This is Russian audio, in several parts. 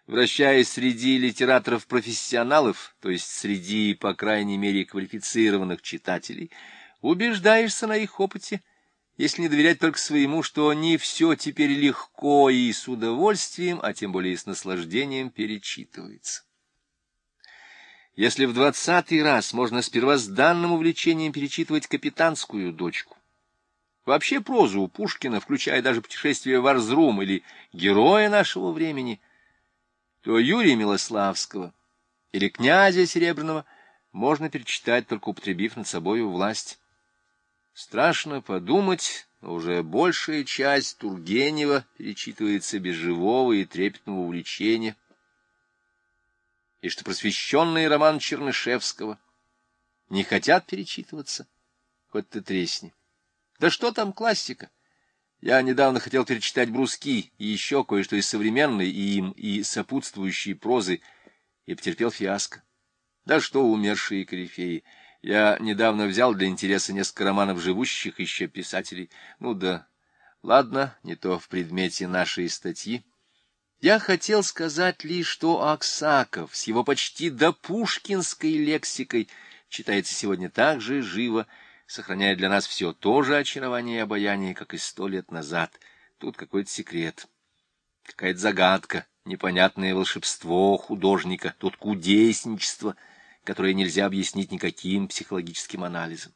Вращаясь среди литераторов-профессионалов, то есть среди, по крайней мере, квалифицированных читателей, убеждаешься на их опыте, если не доверять только своему, что не все теперь легко и с удовольствием, а тем более и с наслаждением перечитывается. Если в 20-й раз можно с первозданным увлечением перечитывать «Капитанскую дочку», вообще прозу у Пушкина, включая даже «Путешествие в Арзрум» или «Героя нашего времени», то Юрия Милославского или «Князя Серебряного» можно перечитать, только употребив над собою власть. Страшно подумать, но уже большая часть Тургенева перечитывается без живого и трепетного увлечения, и что просвещенный роман Чернышевского не хотят перечитываться, хоть ты тресни. Да что там классика? Я недавно хотел перечитать «Бруски» и еще кое-что из современной им и сопутствующей прозы, и потерпел фиаско. Да что умершие корифеи! Я недавно взял для интереса несколько романов живущих еще писателей. Ну да, ладно, не то в предмете нашей статьи. Я хотел сказать лишь, что Аксаков с его почти допушкинской лексикой читается сегодня так же живо, сохраняя для нас все то же очарование и обаяние, как и 100 лет назад. Тут какой-то секрет, какая-то загадка, непонятное волшебство художника, тут кудесничество, которое нельзя объяснить никаким психологическим анализом.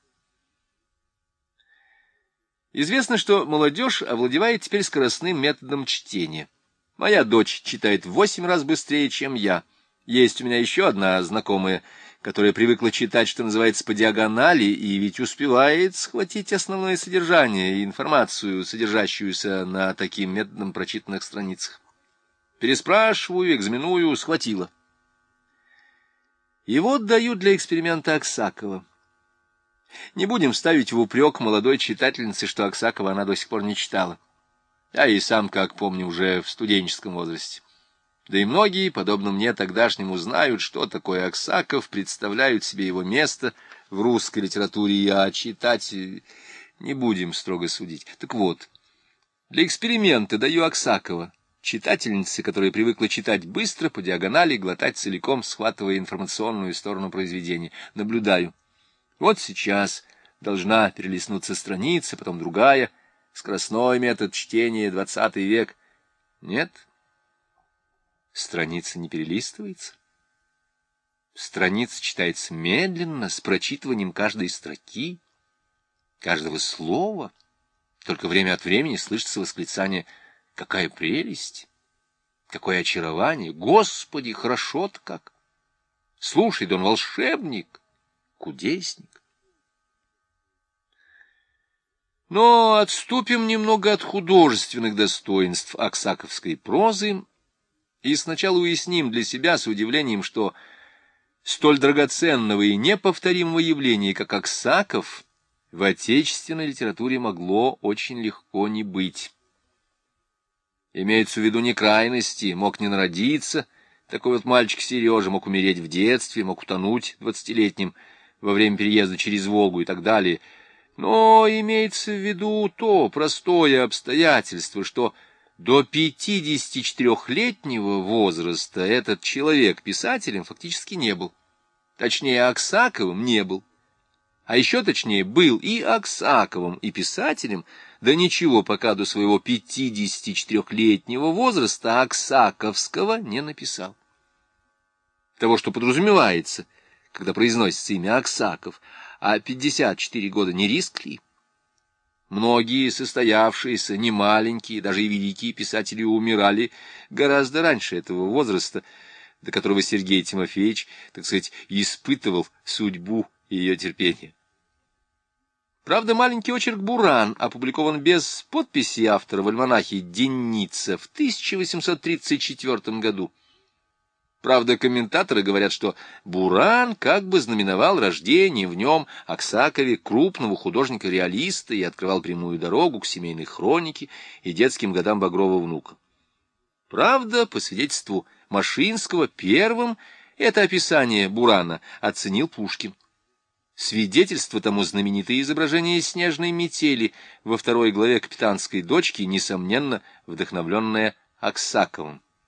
Известно, что молодежь овладевает теперь скоростным методом чтения. Моя дочь читает в 8 раз быстрее, чем я. Есть у меня еще одна знакомая, которая привыкла читать, что называется, по диагонали, и ведь успевает схватить основное содержание и информацию, содержащуюся на таким методом прочитанных страницах. Переспрашиваю, экзаменую, схватила. И вот даю для эксперимента Аксакова. Не будем ставить в упрек молодой читательнице, что Аксакова она до сих пор не читала. Я и сам, как помню, уже в студенческом возрасте. Да и многие, подобно мне тогдашнему, знают, что такое Аксаков, представляют себе его место в русской литературе, а читать не будем строго судить. Так вот, для эксперимента даю Аксакова читательнице, которая привыкла читать быстро, по диагонали, глотать целиком, схватывая информационную сторону произведения. Наблюдаю. Вот сейчас должна перелистнуться страница, потом другая, скоростной метод чтения, 20 век. Нет, страница не перелистывается. Страница читается медленно, с прочитыванием каждой строки, каждого слова. Только время от времени слышится восклицание: «Какая прелесть! Какое очарование! Господи, хорошо-то как! Слушай, да он волшебник, кудесник!» Но отступим немного от художественных достоинств аксаковской прозы и сначала уясним для себя с удивлением, что столь драгоценного и неповторимого явления, как Аксаков, в отечественной литературе могло очень легко не быть. Имеется в виду не крайности, мог не народиться, такой вот мальчик Сережа мог умереть в детстве, мог утонуть 20-летним во время переезда через Волгу и так далее. Но имеется в виду то простое обстоятельство, что до 54-летнего возраста этот человек писателем фактически не был. Точнее, Аксаковым не был. А еще точнее, был и Аксаковым, и писателем, да ничего пока до своего 54-летнего возраста Аксаковского не написал. Того, что подразумевается, когда произносится имя Аксаков, а 54 года не риск ли? Многие состоявшиеся, немаленькие, даже и великие писатели умирали гораздо раньше этого возраста, до которого Сергей Тимофеевич, так сказать, испытывал судьбу и ее терпение. Правда, маленький очерк «Буран» опубликован без подписи автора в альманахе «Денница» в 1834 году. Правда, комментаторы говорят, что «Буран» как бы знаменовал рождение в нем, Аксакове, крупного художника-реалиста и открывал прямую дорогу к семейной хронике и детским годам Багрова внука. Правда, по свидетельству Машинского, первым это описание Бурана оценил Пушкин. Свидетельство тому знаменитое изображение снежной метели во 2 главе «Капитанской дочки», несомненно, вдохновленное Аксаковым.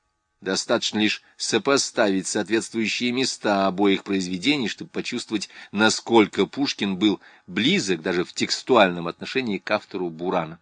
Достаточно лишь сопоставить соответствующие места обоих произведений, чтобы почувствовать, насколько Пушкин был близок даже в текстуальном отношении к автору Бурана.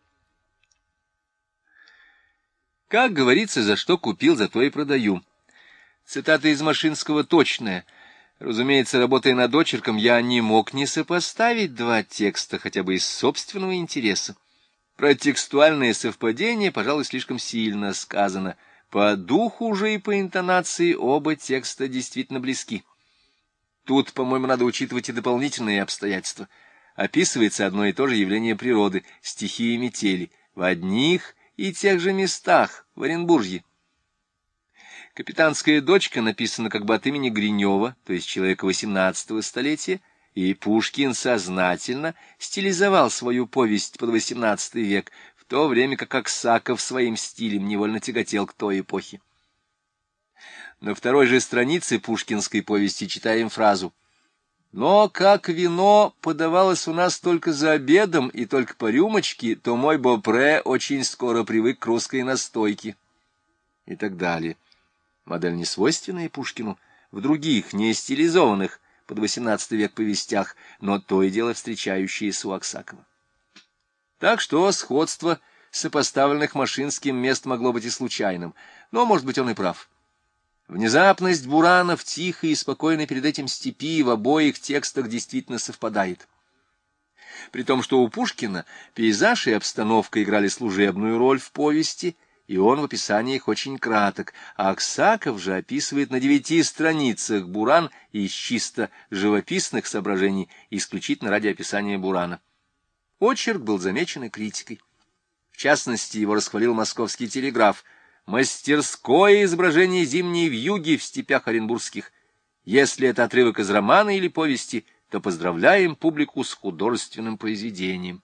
Как говорится, за что купил, за то и продаю. Цитата из Машинского точная. Разумеется, работая над очерком, я не мог не сопоставить два текста, хотя бы из собственного интереса. Про текстуальное совпадение, пожалуй, слишком сильно сказано. По духу же и по интонации оба текста действительно близки. Тут, по-моему, надо учитывать и дополнительные обстоятельства. Описывается одно и то же явление природы — стихии метели, в одних и тех же местах, в Оренбурге. «Капитанская дочка» написана как бы от имени Гринева, то есть человека XVIII столетия, и Пушкин сознательно стилизовал свою повесть под XVIII век, в то время как Аксаков своим стилем невольно тяготел к той эпохе. На второй же странице пушкинской повести читаем фразу: «Но как вино подавалось у нас только за обедом и только по рюмочке, то мой Бопре очень скоро привык к русской настойке». И так далее. Модель, не свойственная Пушкину в других, не стилизованных под XVIII век повестях, но то и дело встречающиеся у Аксакова. Так что сходство сопоставленных Машинским мест могло быть и случайным, но, может быть, он и прав. Внезапность Бурана в тихой и спокойной перед этим степи в обоих текстах действительно совпадает. При том, что у Пушкина пейзаж и обстановка играли служебную роль в повести, и он в описаниях очень краток, а Аксаков же описывает на 9 страницах Буран из чисто живописных соображений, исключительно ради описания Бурана. Очерк был замечен и критикой. В частности, его расхвалил Московский телеграф: «Мастерское изображение зимней вьюги в степях оренбургских. Если это отрывок из романа или повести, то поздравляем публику с художественным произведением».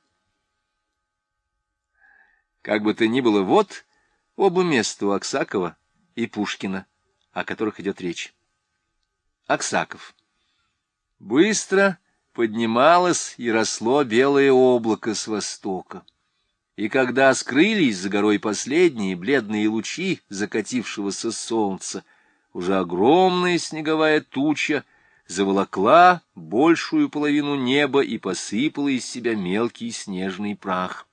Как бы то ни было, вот оба места у Аксакова и Пушкина, о которых идет речь. Аксаков. Быстро поднималось и росло белое облако с востока. И когда скрылись за горой последние бледные лучи закатившегося солнца, уже огромная снеговая туча заволокла большую половину неба и посыпала из себя мелкий снежный прах.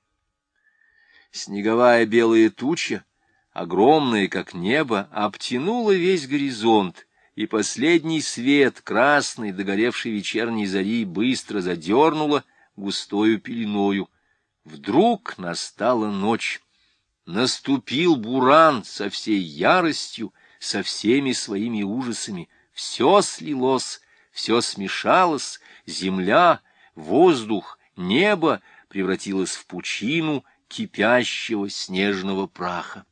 Снеговая белая туча, огромная как небо, обтянула весь горизонт, и последний свет красной догоревшей вечерней зари быстро задернула густою пеленою. Вдруг настала ночь. Наступил буран со всей яростью, со всеми своими ужасами. Все слилось, все смешалось, земля, воздух, небо превратилось в пучину кипящего снежного праха.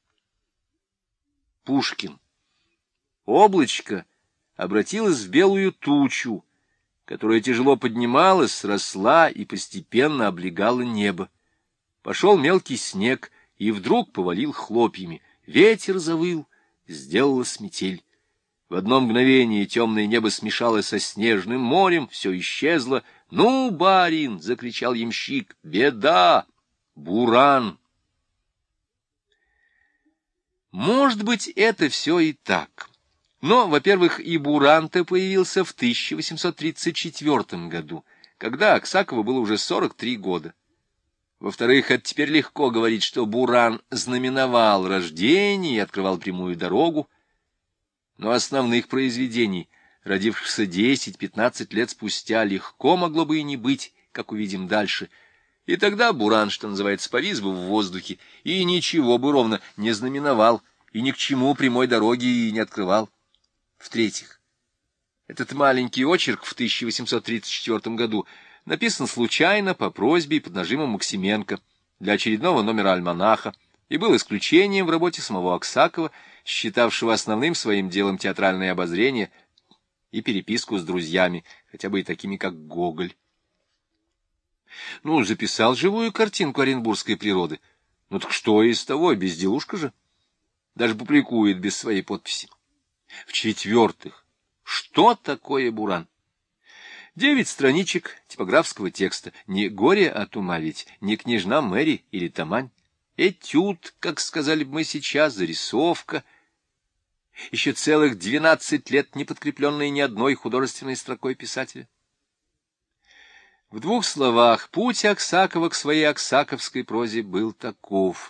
Пушкин. Облачко обратилось в белую тучу, которая тяжело поднималась, росла и постепенно облегала небо. Пошел мелкий снег, и вдруг повалил хлопьями. Ветер завыл, сделалась метель. В одно мгновение темное небо смешалось со снежным морем, все исчезло. «Ну, барин!» — закричал ямщик. «Беда! Буран!» Может быть, это все и так. Но, во-первых, и Буран-то появился в 1834 году, когда Аксакову было уже 43 года. Во-вторых, это теперь легко говорить, что Буран знаменовал рождение и открывал прямую дорогу. Но основных произведений, родившихся 10-15 лет спустя, легко могло бы и не быть, как увидим дальше. И тогда Буран, что называется, повис бы в воздухе, и ничего бы ровно не знаменовал, и ни к чему прямой дороги и не открывал. В-третьих, этот маленький очерк в 1834 году написан случайно по просьбе и под нажимом Максименко для очередного номера «Альманаха» и был исключением в работе самого Аксакова, считавшего основным своим делом театральное обозрение и переписку с друзьями, хотя бы и такими, как Гоголь. Ну, записал живую картинку оренбургской природы. Ну так что из того, безделушка же. Даже публикует без своей подписи. В-четвертых, что такое Буран? 9 страничек типографского текста. Не горе от ума ведь, не княжна Мэри или Тамань. Этюд, как сказали бы мы сейчас, зарисовка, еще целых 12 лет не подкрепленные ни одной художественной строкой писателя. В двух словах, путь Аксакова к своей аксаковской прозе был таков.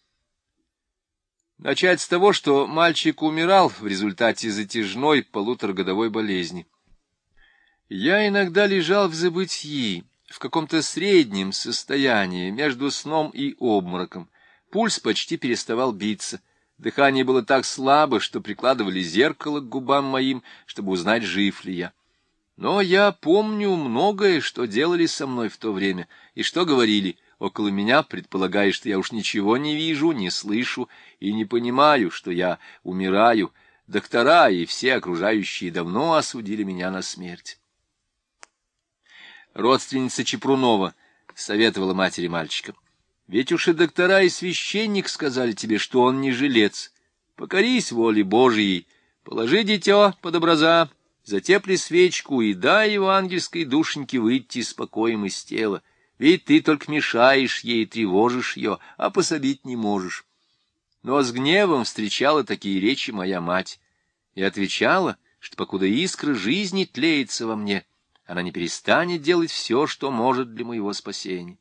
Начать с того, что мальчик умирал в результате затяжной полуторагодовой болезни. Я иногда лежал в забытьи, в каком-то среднем состоянии, между сном и обмороком. Пульс почти переставал биться. Дыхание было так слабо, что прикладывали зеркало к губам моим, чтобы узнать, жив ли я. Но я помню многое, что делали со мной в то время, и что говорили около меня, предполагая, что я уж ничего не вижу, не слышу и не понимаю, что я умираю. Доктора и все окружающие давно осудили меня на смерть. Родственница Чепрунова советовала матери мальчика: ведь уж и доктора, и священник сказали тебе, что он не жилец. Покорись воле Божией, положи дитё под образа, затепли свечку и дай евангельской душеньке выйти спокоем из тела. Ведь ты только мешаешь ей, тревожишь ее, а пособить не можешь. Но с гневом встречала такие речи моя мать и отвечала, что покуда искра жизни тлеется во мне, она не перестанет делать все, что может для моего спасения.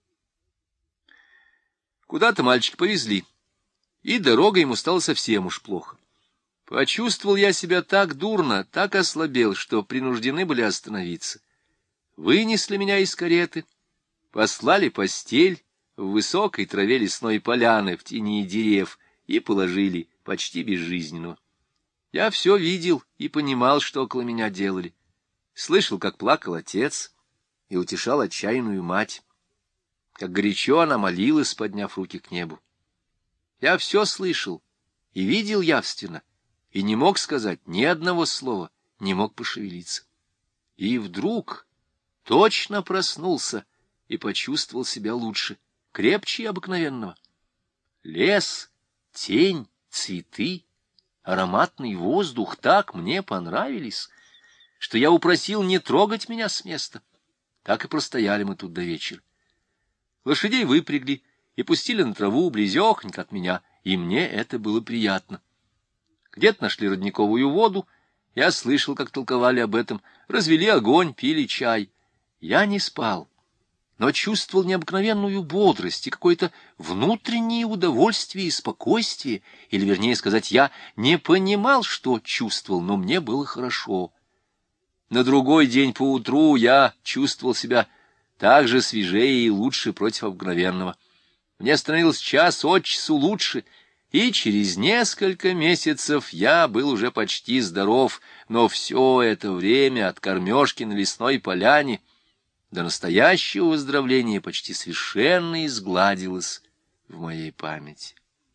Куда-то мальчика повезли, и дорога ему стала совсем уж плохо. Почувствовал я себя так дурно, так ослабел, что принуждены были остановиться. Вынесли меня из кареты, послали постель в высокой траве лесной поляны в тени дерев и положили почти безжизненного. Я все видел и понимал, что около меня делали. Слышал, как плакал отец и утешал отчаянную мать, как горячо она молилась, подняв руки к небу. Я все слышал и видел явственно, и не мог сказать ни одного слова, не мог пошевелиться. И вдруг точно проснулся и почувствовал себя лучше, крепче обыкновенного. Лес, тень, цветы, ароматный воздух так мне понравились, что я упросил не трогать меня с места. Так и простояли мы тут до вечера. Лошадей выпрягли и пустили на траву близехонько от меня, и мне это было приятно. Где-то нашли родниковую воду, я слышал, как толковали об этом, развели огонь, пили чай. Я не спал, но чувствовал необыкновенную бодрость и какое-то внутреннее удовольствие и спокойствие, или, вернее сказать, я не понимал, что чувствовал, но мне было хорошо. На другой день поутру я чувствовал себя так же свежее и лучше против обыкновенного. Мне становилось час от часу лучше, и через несколько месяцев я был уже почти здоров, но все это время от кормежки на лесной поляне до настоящего выздоровления почти совершенно изгладилось в моей памяти.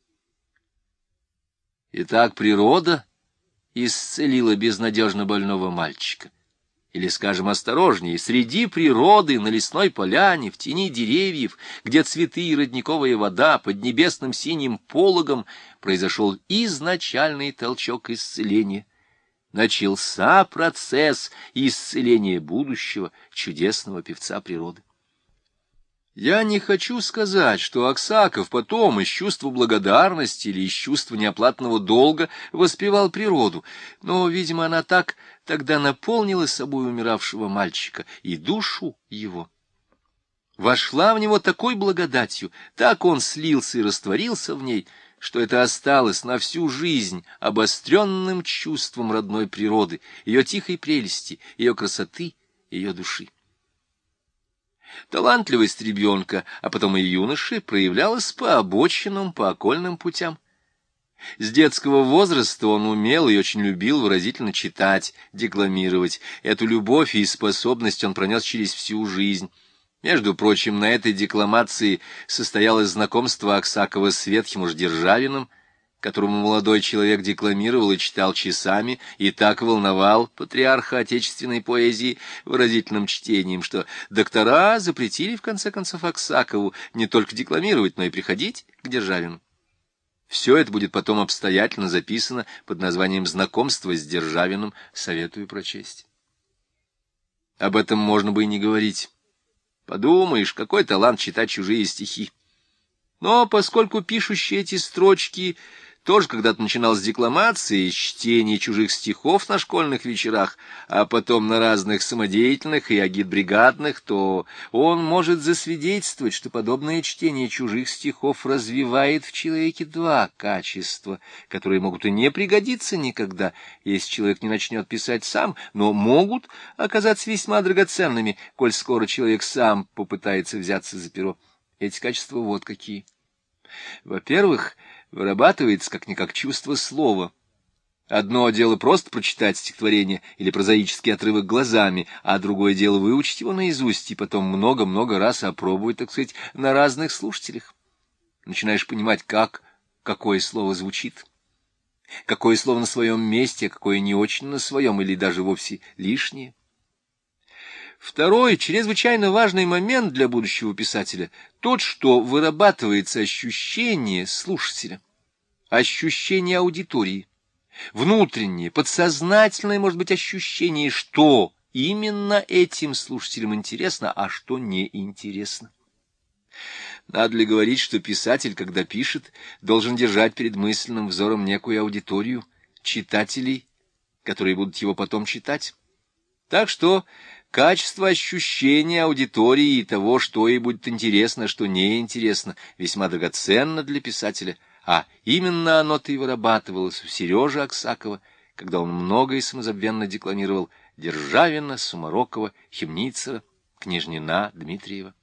Итак, природа исцелила безнадежно больного мальчика. Или, скажем осторожнее, среди природы, на лесной поляне, в тени деревьев, где цветы и родниковая вода, под небесным синим пологом, произошел изначальный толчок исцеления. Начался процесс исцеления будущего чудесного певца природы. Я не хочу сказать, что Аксаков потом из чувства благодарности или из чувства неоплатного долга воспевал природу, но, видимо, она так тогда наполнила собой умиравшего мальчика и душу его. Вошла в него такой благодатью, так он слился и растворился в ней, что это осталось на всю жизнь обостренным чувством родной природы, ее тихой прелести, ее красоты, ее души. Талантливость ребенка, а потом и юноши, проявлялась по обочинам, по окольным путям. С детского возраста он умел и очень любил выразительно читать, декламировать. Эту любовь и способность он пронес через всю жизнь. Между прочим, на этой декламации состоялось знакомство Аксакова с ветхим уж Державиным, которому молодой человек декламировал и читал часами, и так волновал патриарха отечественной поэзии выразительным чтением, что доктора запретили в конце концов Аксакову не только декламировать, но и приходить к Державину. Все это будет потом обстоятельно записано под названием «Знакомство с Державиным», советую прочесть. Об этом можно бы и не говорить. Подумаешь, какой талант читать чужие стихи. Но поскольку пишущий эти строчки тоже когда-то начинал с декламации, с чтения чужих стихов на школьных вечерах, а потом на разных самодеятельных и агитбригадных, то он может засвидетельствовать, что подобное чтение чужих стихов развивает в человеке два качества, которые могут и не пригодиться никогда, если человек не начнет писать сам, но могут оказаться весьма драгоценными, коль скоро человек сам попытается взяться за перо. Эти качества вот какие. Во-первых, вырабатывается как-никак чувство слова. Одно дело просто прочитать стихотворение или прозаический отрывок глазами, а другое дело выучить его наизусть и потом много-много раз опробовать, так сказать, на разных слушателях. Начинаешь понимать, какое слово звучит, какое слово на своем месте, а какое не очень на своем или даже вовсе лишнее. Второй, чрезвычайно важный момент для будущего писателя — тот, что вырабатывается ощущение слушателя, ощущение аудитории, внутреннее, подсознательное, может быть, ощущение, что именно этим слушателям интересно, а что неинтересно. Надо ли говорить, что писатель, когда пишет, должен держать перед мысленным взором некую аудиторию, читателей, которые будут его потом читать? Так что качество ощущения аудитории и того, что ей будет интересно, что неинтересно, весьма драгоценно для писателя, а именно оно-то и вырабатывалось у Сережи Аксакова, когда он много и самозабвенно декламировал Державина, Сумарокова, Хемницера, Княжнина, Дмитриева.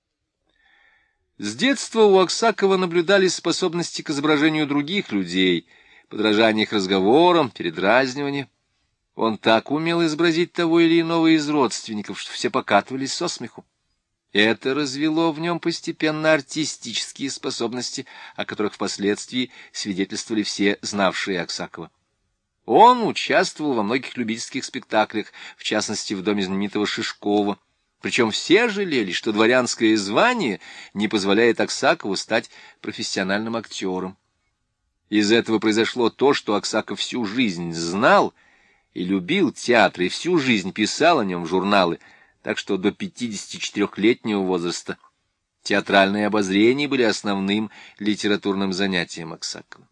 С детства у Аксакова наблюдались способности к изображению других людей, подражание их разговорам, передразнивание. Он так умел изобразить того или иного из родственников, что все покатывались со смеху. Это развело в нем постепенно артистические способности, о которых впоследствии свидетельствовали все знавшие Аксакова. Он участвовал во многих любительских спектаклях, в частности, в доме знаменитого Шишкова. Причем все жалели, что дворянское звание не позволяет Аксакову стать профессиональным актером. Из этого произошло то, что Аксаков всю жизнь знал и любил театр, и всю жизнь писал о нем в журналы, так что до 54-летнего возраста театральные обозрения были основным литературным занятием Аксакова.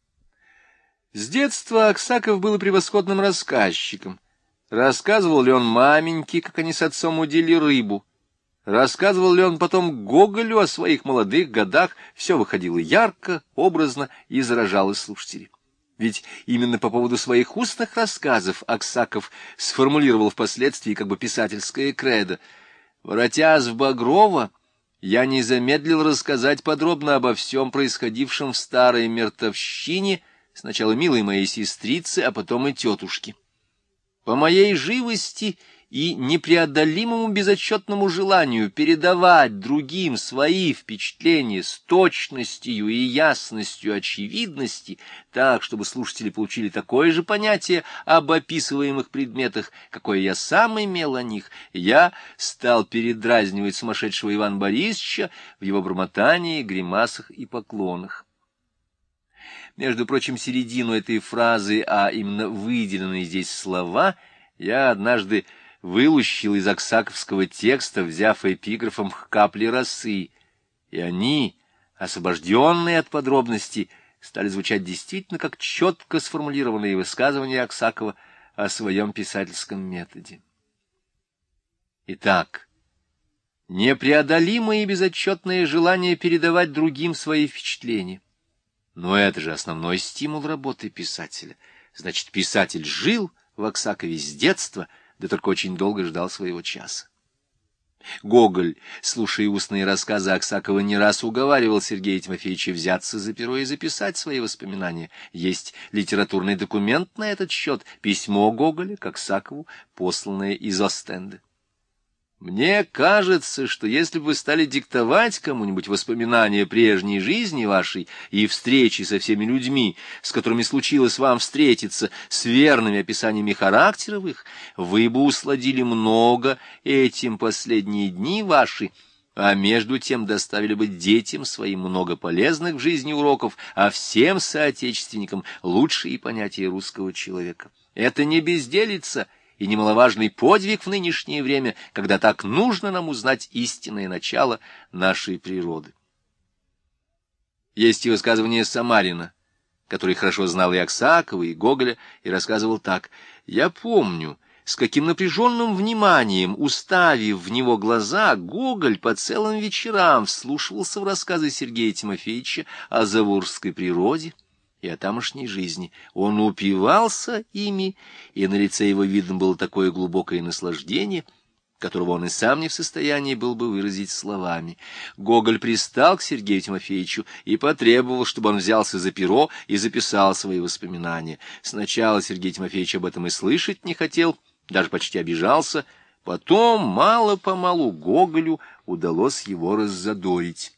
С детства Аксаков был превосходным рассказчиком. Рассказывал ли он маменьке, как они с отцом удили рыбу? Рассказывал ли он потом Гоголю о своих молодых годах? Все выходило ярко, образно и заражало слушателей. Ведь именно по поводу своих устных рассказов Аксаков сформулировал впоследствии как бы писательское кредо. «Воротясь в Багрово, я не замедлил рассказать подробно обо всем происходившем в старой мертовщине, сначала милой моей сестрице, а потом и тетушке. По моей живости и непреодолимому безотчетному желанию передавать другим свои впечатления с точностью и ясностью очевидности, так, чтобы слушатели получили такое же понятие об описываемых предметах, какое я сам имел о них, я стал передразнивать сумасшедшего Ивана Борисовича в его бормотании, гримасах и поклонах». Между прочим, середину этой фразы, а именно выделенные здесь слова, я однажды вылущил из аксаковского текста, взяв эпиграфом «капли росы», и они, освобожденные от подробностей, стали звучать действительно как четко сформулированные высказывания Аксакова о своем писательском методе. Итак, непреодолимое и безотчетное желание передавать другим свои впечатления. Но это же основной стимул работы писателя. Значит, писатель жил в Аксакове с детства, да только очень долго ждал своего часа. Гоголь, слушая устные рассказы Аксакова, не раз уговаривал Сергея Тимофеевича взяться за перо и записать свои воспоминания. Есть литературный документ на этот счет, письмо Гоголя к Аксакову, посланное из Остенда. «Мне кажется, что если бы вы стали диктовать кому-нибудь воспоминания прежней жизни вашей и встречи со всеми людьми, с которыми случилось вам встретиться, с верными описаниями характеров их, вы бы усладили много этим последние дни ваши, а между тем доставили бы детям своим много полезных в жизни уроков, а всем соотечественникам лучшие понятия русского человека. Это не безделица и немаловажный подвиг в нынешнее время, когда так нужно нам узнать истинное начало нашей природы». Есть и высказывание Самарина. который хорошо знал и Аксакова, и Гоголя, и рассказывал так: «Я помню, с каким напряженным вниманием, уставив в него глаза, Гоголь по целым вечерам вслушивался в рассказы Сергея Тимофеевича о заволжской природе и о тамошней жизни. Он упивался ими, и на лице его видно было такое глубокое наслаждение, которого он и сам не в состоянии был бы выразить словами. Гоголь пристал к Сергею Тимофеевичу и потребовал, чтобы он взялся за перо и записал свои воспоминания. Сначала Сергей Тимофеевич об этом и слышать не хотел, даже почти обижался. Потом, мало-помалу, Гоголю удалось его раззадорить.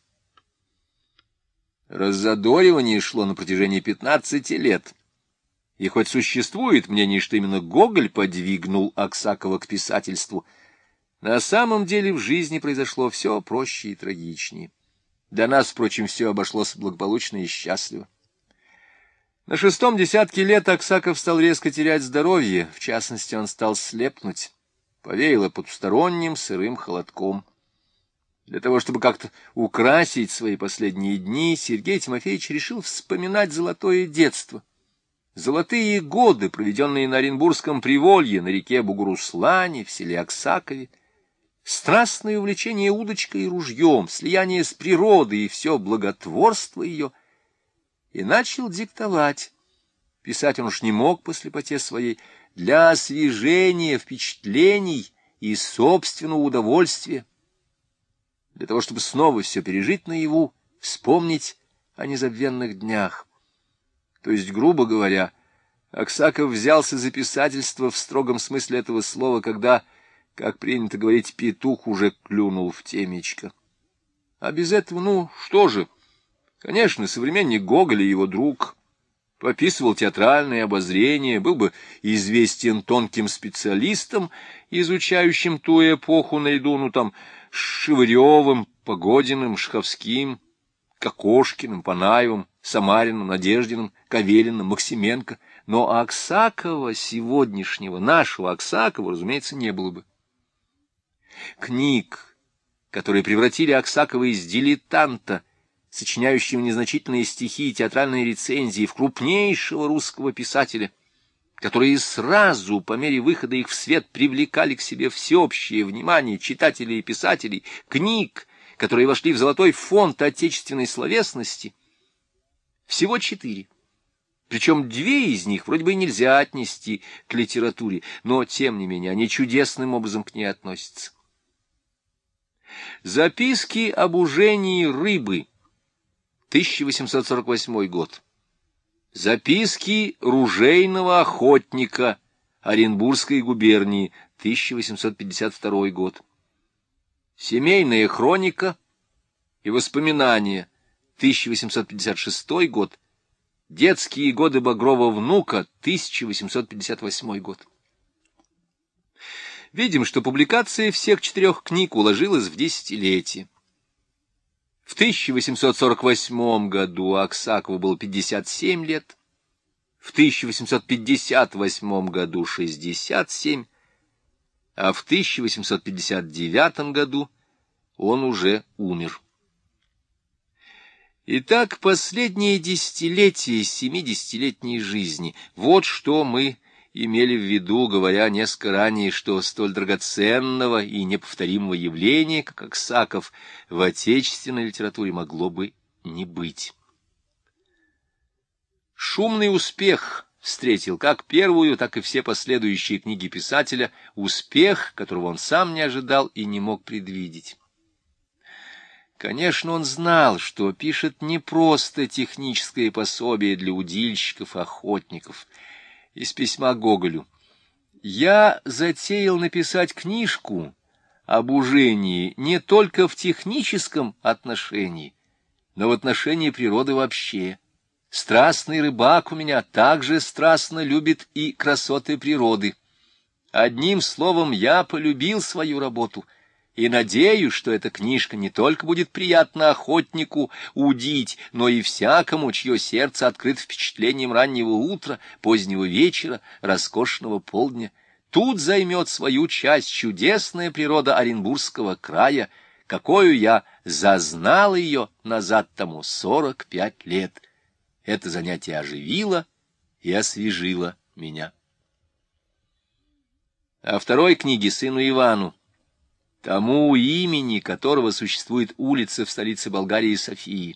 Раззадоривание шло на протяжении 15 лет. И хоть существует мнение, что именно Гоголь подвигнул Аксакова к писательству, на самом деле в жизни произошло все проще и трагичнее. До нас, впрочем, все обошлось благополучно и счастливо. На 6-м десятке лет Аксаков стал резко терять здоровье, в частности, он стал слепнуть, повеяло потусторонним сырым холодком. Для того, чтобы как-то украсить свои последние дни, Сергей Тимофеевич решил вспоминать золотое детство. Золотые годы, проведенные на Оренбургском приволье, на реке Бугуруслане, в селе Аксакове, страстное увлечение удочкой и ружьем, слияние с природой и все благотворство ее, и начал диктовать. Писать он уж не мог по слепоте своей, для освежения впечатлений и собственного удовольствия, для того, чтобы снова все пережить наяву, вспомнить о незабвенных днях. То есть, грубо говоря, Аксаков взялся за писательство в строгом смысле этого слова, когда, как принято говорить, петух уже клюнул в темечко. А без этого, что же? Конечно, современник Гоголя, его друг, пописывал театральные обозрения, был бы известен тонким специалистам, изучающим ту эпоху наряду, с Шевыревым, Погодиным, Шаховским, Кокошкиным, Панаевым, Самариным, Надеждиным, Кавериным, Максименко. Но Аксакова сегодняшнего, нашего Аксакова, разумеется, не было бы. Книг, которые превратили Аксакова из дилетанта, сочиняющего незначительные стихи и театральные рецензии, в крупнейшего русского писателя, которые сразу, по мере выхода их в свет, привлекали к себе всеобщее внимание читателей и писателей, книг, которые вошли в золотой фонд отечественной словесности, всего 4. Причем 2 из них вроде бы нельзя отнести к литературе, но, тем не менее, они чудесным образом к ней относятся. Записки об ужении рыбы, 1848 год. Записки ружейного охотника Оренбургской губернии, 1852 год. Семейная хроника и воспоминания, 1856 год. Детские годы Багрова внука, 1858 год. Видим, что публикация всех 4 книг уложилась в десятилетие. В 1848 году Аксакову было 57 лет, в 1858 году 67, а в 1859 году он уже умер. Итак, последнее десятилетие 70-летней жизни — вот что мы имели в виду, говоря несколько ранее, что столь драгоценного и неповторимого явления, как Аксаков, в отечественной литературе могло бы не быть. Шумный успех встретил как первую, так и все последующие книги писателя, успех, которого он сам не ожидал и не мог предвидеть. Конечно, он знал, что пишет не просто техническое пособие для удильщиков и охотников. Из письма Гоголю: «Я затеял написать книжку об ужении не только в техническом отношении, но в отношении природы вообще. Страстный рыбак у меня также страстно любит и красоты природы. Одним словом, я полюбил свою работу и надеюсь, что эта книжка не только будет приятна охотнику удить, но и всякому, чье сердце открыто впечатлением раннего утра, позднего вечера, роскошного полдня. Тут займет свою часть чудесная природа Оренбургского края, какую я зазнал ее назад тому 45 лет. Это занятие оживило и освежило меня. О второй книге сыну Ивану, тому имени которого существует улица в столице Болгарии Софии.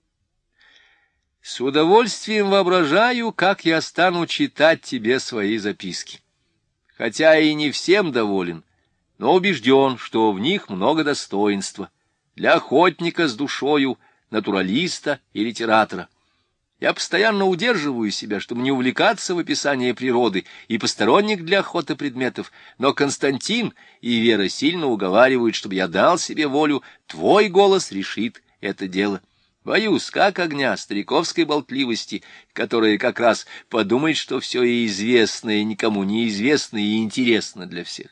С удовольствием воображаю, как я стану читать тебе свои записки. Хотя и не всем доволен, но убежден, что в них много достоинства для охотника с душою, натуралиста и литератора. Я постоянно удерживаю себя, чтобы не увлекаться в описании природы и посторонних для охоты предметов, но Константин и Вера сильно уговаривают, чтобы я дал себе волю, твой голос решит это дело. Боюсь, как огня стариковской болтливости, которая как раз подумает, что все и известное никому не известно и интересно для всех.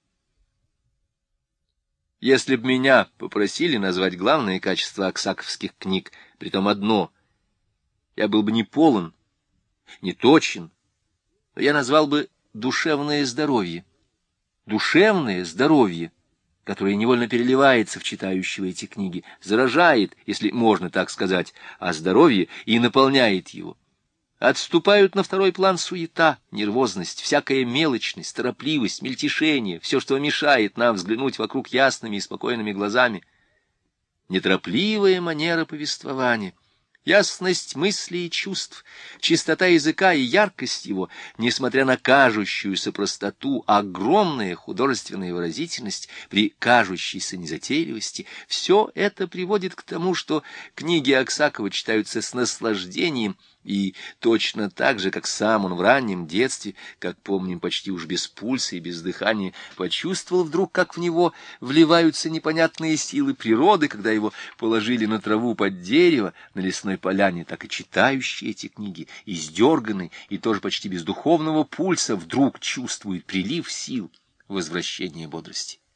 Если б меня попросили назвать главные качества аксаковских книг, притом одно, я был бы не полон, не точен, но я назвал бы душевное здоровье. Душевное здоровье, которое невольно переливается в читающего эти книги, заражает, если можно так сказать, а здоровье и наполняет его. Отступают на второй план суета, нервозность, всякая мелочность, торопливость, мельтешение, все, что мешает нам взглянуть вокруг ясными и спокойными глазами. Неторопливая манера повествования, ясность мыслей и чувств, чистота языка и яркость его, несмотря на кажущуюся простоту, огромная художественная выразительность при кажущейся незатейливости, все это приводит к тому, что книги Аксакова читаются с наслаждением, и точно так же, как сам он в раннем детстве, как помним, почти уж без пульса и без дыхания, почувствовал вдруг, как в него вливаются непонятные силы природы, когда его положили на траву под дерево на лесной поляне, так и читающий эти книги, издерганный и тоже почти без духовного пульса, вдруг чувствует прилив сил, возвращение бодрости.